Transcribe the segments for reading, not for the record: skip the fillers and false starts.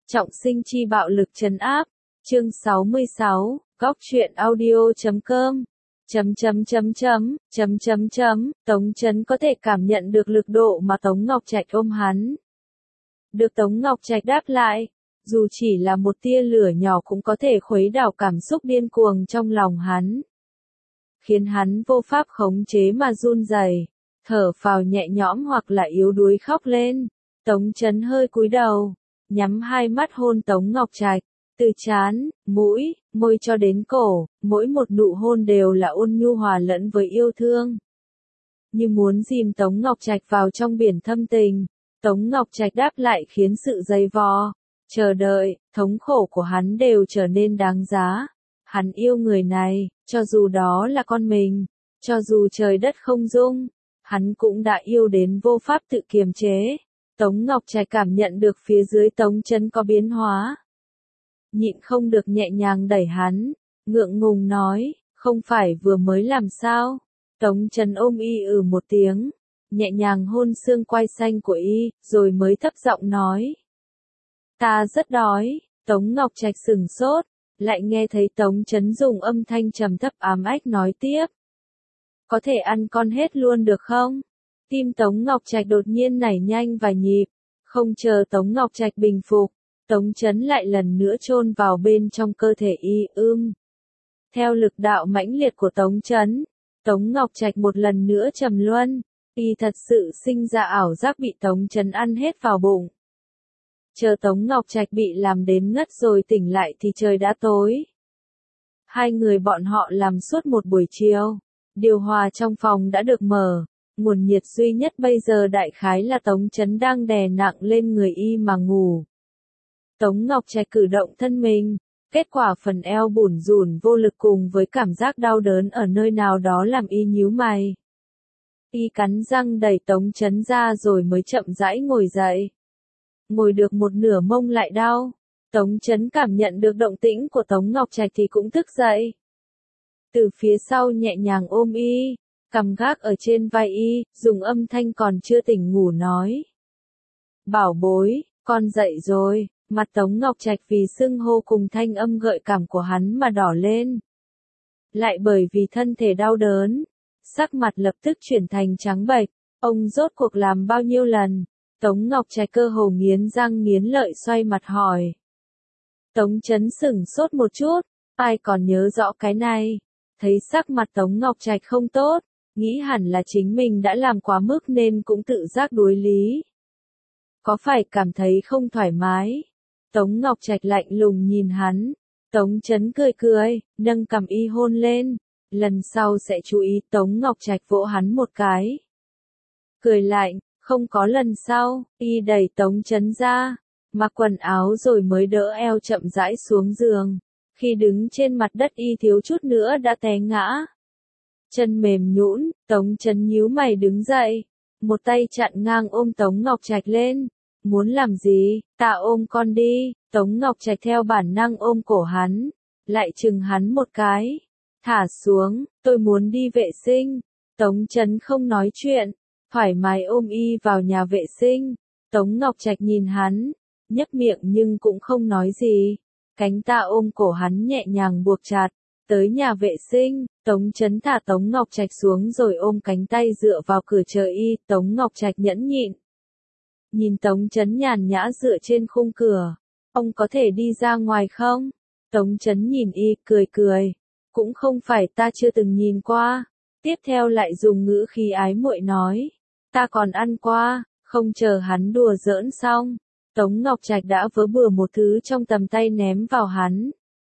Trọng sinh chi bạo lực trấn áp. Chương 66, góc truyện audio.com. Tống Chấn có thể cảm nhận được lực độ mà Tống Ngọc Trạch ôm hắn. Được Tống Ngọc Trạch đáp lại, dù chỉ là một tia lửa nhỏ cũng có thể khuấy đảo cảm xúc điên cuồng trong lòng hắn. Khiến hắn vô pháp khống chế mà run rẩy, thở phào nhẹ nhõm hoặc là yếu đuối khóc lên. Tống Chấn hơi cúi đầu, nhắm hai mắt hôn Tống Ngọc Trạch, từ trán, mũi, môi cho đến cổ, mỗi một nụ hôn đều là ôn nhu hòa lẫn với yêu thương. Như muốn dìm Tống Ngọc Trạch vào trong biển thâm tình, Tống Ngọc Trạch đáp lại khiến sự dày vò, chờ đợi, thống khổ của hắn đều trở nên đáng giá. Hắn yêu người này, cho dù đó là con mình, cho dù trời đất không dung, hắn cũng đã yêu đến vô pháp tự kiềm chế. Tống Ngọc Trạch cảm nhận được phía dưới Tống Chấn có biến hóa. Nhịn không được nhẹ nhàng đẩy hắn, ngượng ngùng nói, không phải vừa mới làm sao. Tống Chấn ôm y một tiếng, nhẹ nhàng hôn xương quai xanh của y, rồi mới thấp giọng nói. Ta rất đói. Tống Ngọc Trạch sửng sốt, lại nghe thấy Tống Chấn dùng âm thanh trầm thấp ám ách nói tiếp. Có thể ăn con hết luôn được không? Tim Tống Ngọc Trạch đột nhiên nảy nhanh vài nhịp, không chờ Tống Ngọc Trạch bình phục, Tống Chấn lại lần nữa chôn vào bên trong cơ thể y. Theo lực đạo mãnh liệt của Tống Chấn, Tống Ngọc Trạch một lần nữa trầm luân, y thật sự sinh ra ảo giác bị Tống Chấn ăn hết vào bụng. Chờ Tống Ngọc Trạch bị làm đến ngất rồi tỉnh lại thì trời đã tối. Hai người bọn họ làm suốt một buổi chiều, điều hòa trong phòng đã được mở. Nguồn nhiệt duy nhất bây giờ đại khái là Tống Chấn đang đè nặng lên người y mà ngủ. Tống Ngọc Trạch cử động thân mình, kết quả phần eo bủn rủn vô lực cùng với cảm giác đau đớn ở nơi nào đó làm y nhíu mày. Y cắn răng đẩy Tống Chấn ra rồi mới chậm rãi ngồi dậy. Ngồi được một nửa mông lại đau. Tống Chấn cảm nhận được động tĩnh của Tống Ngọc Trạch thì cũng thức dậy. Từ phía sau nhẹ nhàng ôm y, cằm gác ở trên vai y, dùng âm thanh còn chưa tỉnh ngủ nói. Bảo bối, con dậy rồi. Mặt Tống Ngọc Trạch vì xưng hô cùng thanh âm gợi cảm của hắn mà đỏ lên. Lại bởi vì thân thể đau đớn, sắc mặt lập tức chuyển thành trắng bệch. Ông rốt cuộc làm bao nhiêu lần? Tống Ngọc Trạch cơ hồ nghiến răng nghiến lợi xoay mặt hỏi. Tống Chấn sửng sốt một chút, ai còn nhớ rõ cái này? Thấy sắc mặt Tống Ngọc Trạch không tốt, nghĩ hẳn là chính mình đã làm quá mức nên cũng tự giác đối lý. Có phải cảm thấy không thoải mái? Tống Ngọc Trạch lạnh lùng nhìn hắn. Tống Chấn cười cười, nâng cằm y hôn lên. Lần sau sẽ chú ý. Tống Ngọc Trạch vỗ hắn một cái. Cười lạnh, không có lần sau. Y đẩy Tống Chấn ra, mặc quần áo rồi mới đỡ eo chậm rãi xuống giường. Khi đứng trên mặt đất y thiếu chút nữa đã té ngã. Chân mềm nhũn, Tống Chấn nhíu mày đứng dậy, một tay chặn ngang ôm Tống Ngọc Trạch lên. Muốn làm gì? Ta ôm con đi. Tống Ngọc Trạch theo bản năng ôm cổ hắn, lại chừng hắn một cái. Thả xuống, tôi muốn đi vệ sinh. Tống Chấn không nói chuyện, thoải mái ôm y vào nhà vệ sinh. Tống Ngọc Trạch nhìn hắn, nhếch miệng nhưng cũng không nói gì. Cánh ta ôm cổ hắn nhẹ nhàng buộc chặt. Tới nhà vệ sinh, Tống Chấn thả Tống Ngọc Trạch xuống rồi ôm cánh tay dựa vào cửa chờ y. Tống Ngọc Trạch nhẫn nhịn. Nhìn Tống Chấn nhàn nhã dựa trên khung cửa. Ông có thể đi ra ngoài không? Tống Chấn nhìn y, cười cười. Cũng không phải ta chưa từng nhìn qua. Tiếp theo lại dùng ngữ khí ái muội nói. Ta còn ăn qua. Không chờ hắn đùa giỡn xong, Tống Ngọc Trạch đã vớ bừa một thứ trong tầm tay ném vào hắn.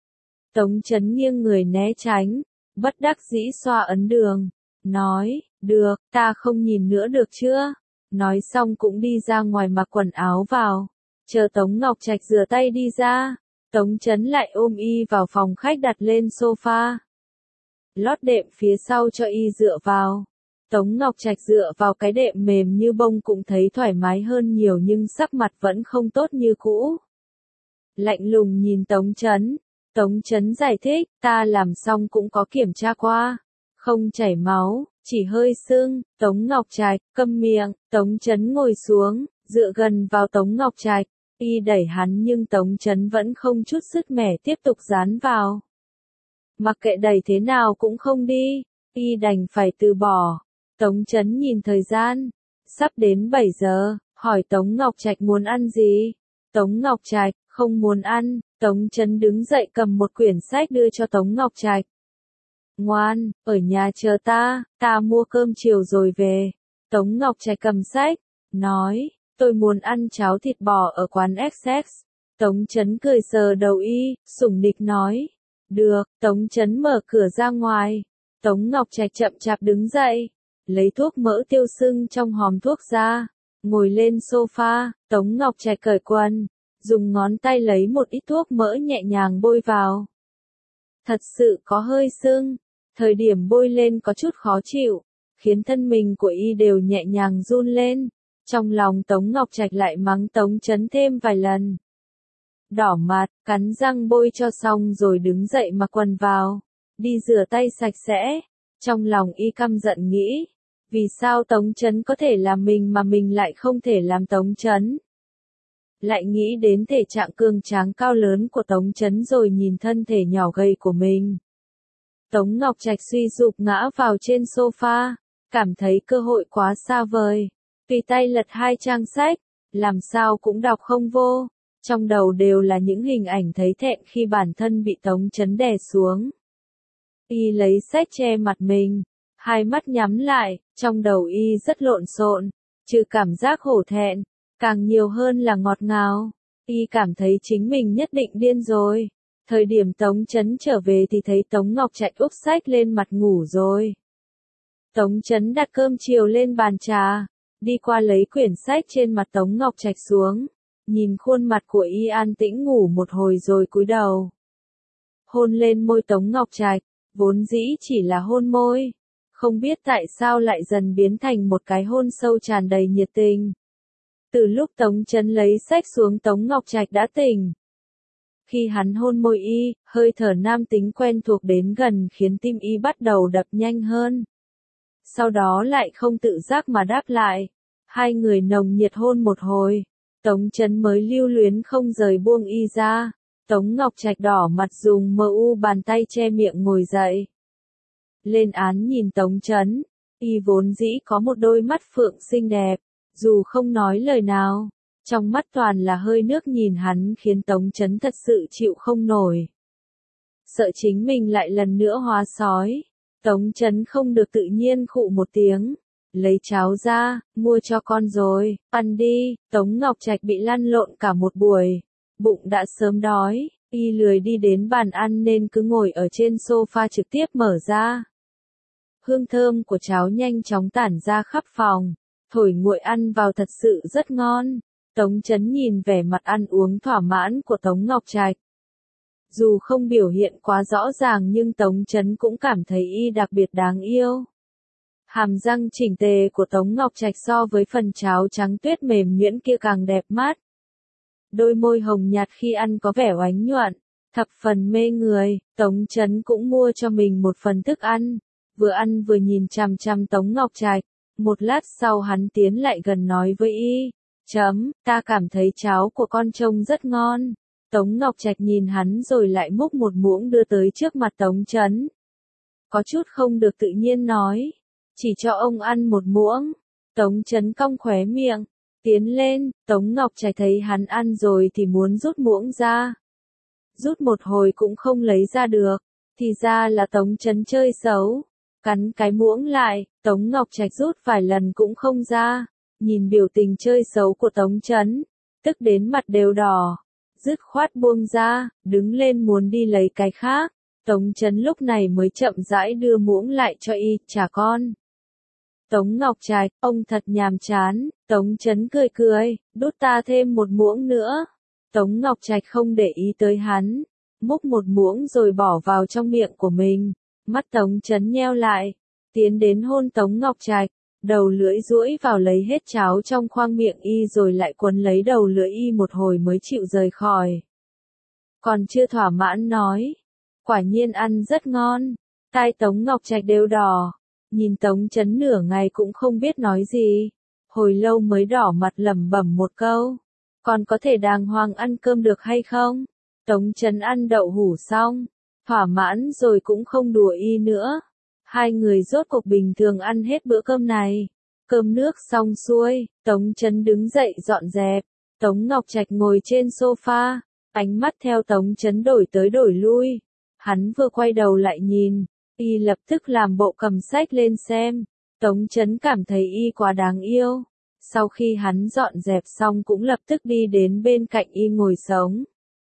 Tống Chấn nghiêng người né tránh, bất đắc dĩ xoa ấn đường. Nói, được, ta không nhìn nữa được chưa? Nói xong cũng đi ra ngoài mặc quần áo vào. Chờ Tống Ngọc Trạch rửa tay đi ra, Tống Chấn lại ôm y vào phòng khách đặt lên sofa. Lót đệm phía sau cho y dựa vào. Tống Ngọc Trạch dựa vào cái đệm mềm như bông cũng thấy thoải mái hơn nhiều nhưng sắc mặt vẫn không tốt như cũ. Lạnh lùng nhìn Tống Chấn. Tống Chấn giải thích, ta làm xong cũng có kiểm tra qua. Không chảy máu, chỉ hơi sưng. Tống Ngọc Trạch, câm miệng. Tống Chấn ngồi xuống, dựa gần vào Tống Ngọc Trạch. Y đẩy hắn nhưng Tống Chấn vẫn không chút sứt mẻ tiếp tục dán vào. Mặc kệ đẩy thế nào cũng không đi, Y đành phải từ bỏ. Tống Chấn nhìn thời gian, sắp đến 7 giờ, hỏi Tống Ngọc Trạch muốn ăn gì. Tống Ngọc Trạch không muốn ăn. Tống Chấn đứng dậy cầm một quyển sách đưa cho Tống Ngọc Trạch. Ngoan, ở nhà chờ ta mua cơm chiều rồi về. Tống Ngọc Trạch cầm sách, nói, tôi muốn ăn cháo thịt bò ở quán XX. Tống Chấn cười sờ đầu Y, sủng nịch nói, được. Tống Chấn mở cửa ra ngoài. Tống Ngọc Trạch chậm chạp đứng dậy, lấy thuốc mỡ tiêu sưng trong hòm thuốc ra, ngồi lên sofa. Tống Ngọc Trạch cởi quần, dùng ngón tay lấy một ít thuốc mỡ nhẹ nhàng bôi vào. Thật sự có hơi sưng, thời điểm bôi lên có chút khó chịu, khiến thân mình của Y đều nhẹ nhàng run lên. Trong lòng Tống Ngọc Trạch lại mắng Tống Chấn thêm vài lần. Đỏ mặt, cắn răng bôi cho xong rồi đứng dậy mặc quần vào, đi rửa tay sạch sẽ. Trong lòng Y căm giận nghĩ, vì sao Tống Chấn có thể làm mình mà mình lại không thể làm Tống Chấn. Lại nghĩ đến thể trạng cường tráng cao lớn của Tống Chấn rồi nhìn thân thể nhỏ gầy của mình. Tống Ngọc Trạch suy sụp ngã vào trên sofa, cảm thấy cơ hội quá xa vời. Tùy tay lật 2 trang sách, làm sao cũng đọc không vô. Trong đầu đều là những hình ảnh thấy thẹn khi bản thân bị Tống Chấn đè xuống. Y lấy sách che mặt mình, hai mắt nhắm lại, trong đầu Y rất lộn xộn, trừ cảm giác hổ thẹn, càng nhiều hơn là ngọt ngào. Y cảm thấy chính mình nhất định điên rồi. Thời điểm Tống Chấn trở về thì thấy Tống Ngọc Trạch úp sách lên mặt ngủ rồi. Tống Chấn đặt cơm chiều lên bàn trà, đi qua lấy quyển sách trên mặt Tống Ngọc Trạch xuống, nhìn khuôn mặt của Y an tĩnh ngủ một hồi rồi cúi đầu. Hôn lên môi Tống Ngọc Trạch, vốn dĩ chỉ là hôn môi, không biết tại sao lại dần biến thành một cái hôn sâu tràn đầy nhiệt tình. Từ lúc Tống Chấn lấy sách xuống Tống Ngọc Trạch đã tỉnh. Khi hắn hôn môi Y, hơi thở nam tính quen thuộc đến gần khiến tim Y bắt đầu đập nhanh hơn. Sau đó lại không tự giác mà đáp lại. Hai người nồng nhiệt hôn một hồi. Tống Chấn mới lưu luyến không rời buông Y ra. Tống Ngọc Trạch đỏ mặt dùng bàn tay che miệng ngồi dậy. Lên án nhìn Tống Chấn. Y vốn dĩ có một đôi mắt phượng xinh đẹp, dù không nói lời nào, trong mắt toàn là hơi nước nhìn hắn khiến Tống Chấn thật sự chịu không nổi. Sợ chính mình lại lần nữa hóa sói. Tống Chấn không được tự nhiên khụ một tiếng. Lấy cháo ra, mua cho con rồi, ăn đi. Tống Ngọc Trạch bị lăn lộn cả một buổi, bụng đã sớm đói. Y lười đi đến bàn ăn nên cứ ngồi ở trên sofa trực tiếp mở ra. Hương thơm của cháo nhanh chóng tản ra khắp phòng, thổi nguội ăn vào thật sự rất ngon. Tống Chấn nhìn vẻ mặt ăn uống thỏa mãn của Tống Ngọc Trạch. Dù không biểu hiện quá rõ ràng nhưng Tống Chấn cũng cảm thấy Y đặc biệt đáng yêu. Hàm răng chỉnh tề của Tống Ngọc Trạch so với phần cháo trắng tuyết mềm nhuyễn kia càng đẹp mắt. Đôi môi hồng nhạt khi ăn có vẻ oánh nhuận, thập phần mê người. Tống Chấn cũng mua cho mình một phần thức ăn, vừa ăn vừa nhìn chằm chằm Tống Ngọc Trạch. Một lát sau hắn tiến lại gần nói với Y, ta cảm thấy cháo của con trông rất ngon. Tống Ngọc Trạch nhìn hắn rồi lại múc một muỗng đưa tới trước mặt Tống Chấn. Có chút không được tự nhiên nói, chỉ cho ông ăn một muỗng. Tống Chấn cong khóe miệng, tiến lên. Tống Ngọc Trạch thấy hắn ăn rồi thì muốn rút muỗng ra. Rút một hồi cũng không lấy ra được, thì ra là Tống Chấn chơi xấu. Cắn cái muỗng lại, Tống Ngọc Trạch rút vài lần cũng không ra. Nhìn biểu tình chơi xấu của Tống Chấn, tức đến mặt đều đỏ. Dứt khoát buông ra, đứng lên muốn đi lấy cái khác. Tống Chấn lúc này mới chậm rãi đưa muỗng lại cho Y, trả con. Tống Ngọc Trạch, ông thật nhàm chán. Tống Chấn cười cười, đút ta thêm một muỗng nữa. Tống Ngọc Trạch không để ý tới hắn, múc một muỗng rồi bỏ vào trong miệng của mình. Mắt Tống Chấn nheo lại, tiến đến hôn Tống Ngọc Trạch, đầu lưỡi duỗi vào lấy hết cháo trong khoang miệng Y rồi lại quấn lấy đầu lưỡi Y một hồi mới chịu rời khỏi. Còn chưa thỏa mãn nói, quả nhiên ăn rất ngon. Tai Tống Ngọc Trạch đều đỏ, nhìn Tống Chấn nửa ngày cũng không biết nói gì, hồi lâu mới đỏ mặt lẩm bẩm một câu, còn có thể đàng hoàng ăn cơm được hay không? Tống Chấn ăn đậu hủ xong, thỏa mãn rồi cũng không đùa y nữa. Hai người rốt cuộc bình thường ăn hết bữa cơm này. Cơm nước xong xuôi, Tống Chấn đứng dậy dọn dẹp. Tống Ngọc Trạch ngồi trên sofa, ánh mắt theo Tống Chấn đổi tới đổi lui. Hắn vừa quay đầu lại nhìn, y lập tức làm bộ cầm sách lên xem. Tống Chấn cảm thấy y quá đáng yêu. Sau khi hắn dọn dẹp xong cũng lập tức đi đến bên cạnh y ngồi sống.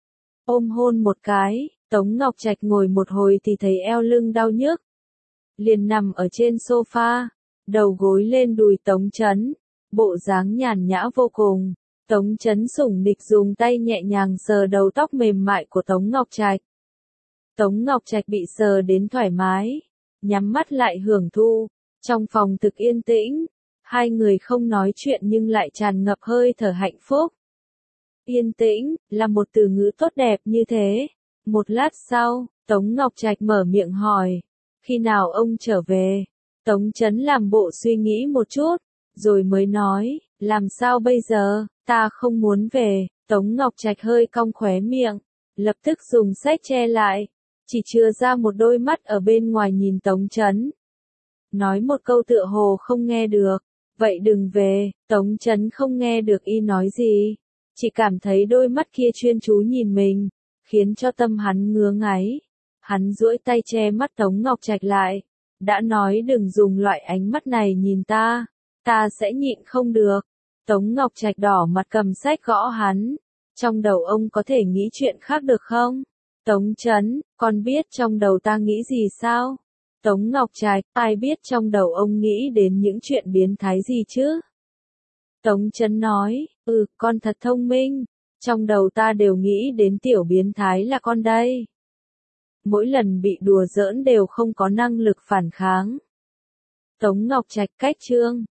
Ôm hôn một cái, Tống Ngọc Trạch ngồi một hồi thì thấy eo lưng đau nhức. Liền nằm ở trên sofa, đầu gối lên đùi Tống Chấn, bộ dáng nhàn nhã vô cùng. Tống Chấn sủng nịch dùng tay nhẹ nhàng sờ đầu tóc mềm mại của Tống Ngọc Trạch. Tống Ngọc Trạch bị sờ đến thoải mái, nhắm mắt lại hưởng thụ. Trong phòng thực yên tĩnh, hai người không nói chuyện nhưng lại tràn ngập hơi thở hạnh phúc. Yên tĩnh, là một từ ngữ tốt đẹp như thế. Một lát sau, Tống Ngọc Trạch mở miệng hỏi, khi nào ông trở về? Tống Chấn làm bộ suy nghĩ một chút, rồi mới nói, làm sao bây giờ, ta không muốn về. Tống Ngọc Trạch hơi cong khóe miệng, lập tức dùng sách che lại, chỉ chừa ra một đôi mắt ở bên ngoài nhìn Tống Chấn. Nói một câu tựa hồ không nghe được, vậy đừng về. Tống Chấn không nghe được y nói gì, chỉ cảm thấy đôi mắt kia chuyên chú nhìn mình, khiến cho tâm hắn ngứa ngáy. Hắn duỗi tay che mắt Tống Ngọc Trạch lại, đã nói đừng dùng loại ánh mắt này nhìn ta, ta sẽ nhịn không được. Tống Ngọc Trạch đỏ mặt cầm sách gõ hắn, trong đầu ông có thể nghĩ chuyện khác được không? Tống Chấn, con biết trong đầu ta nghĩ gì sao? Tống Ngọc Trạch, ai biết trong đầu ông nghĩ đến những chuyện biến thái gì chứ? Tống Chấn nói, con thật thông minh, trong đầu ta đều nghĩ đến tiểu biến thái là con đây. Mỗi lần bị đùa giỡn đều không có năng lực phản kháng. Tống Ngọc Trạch cách chương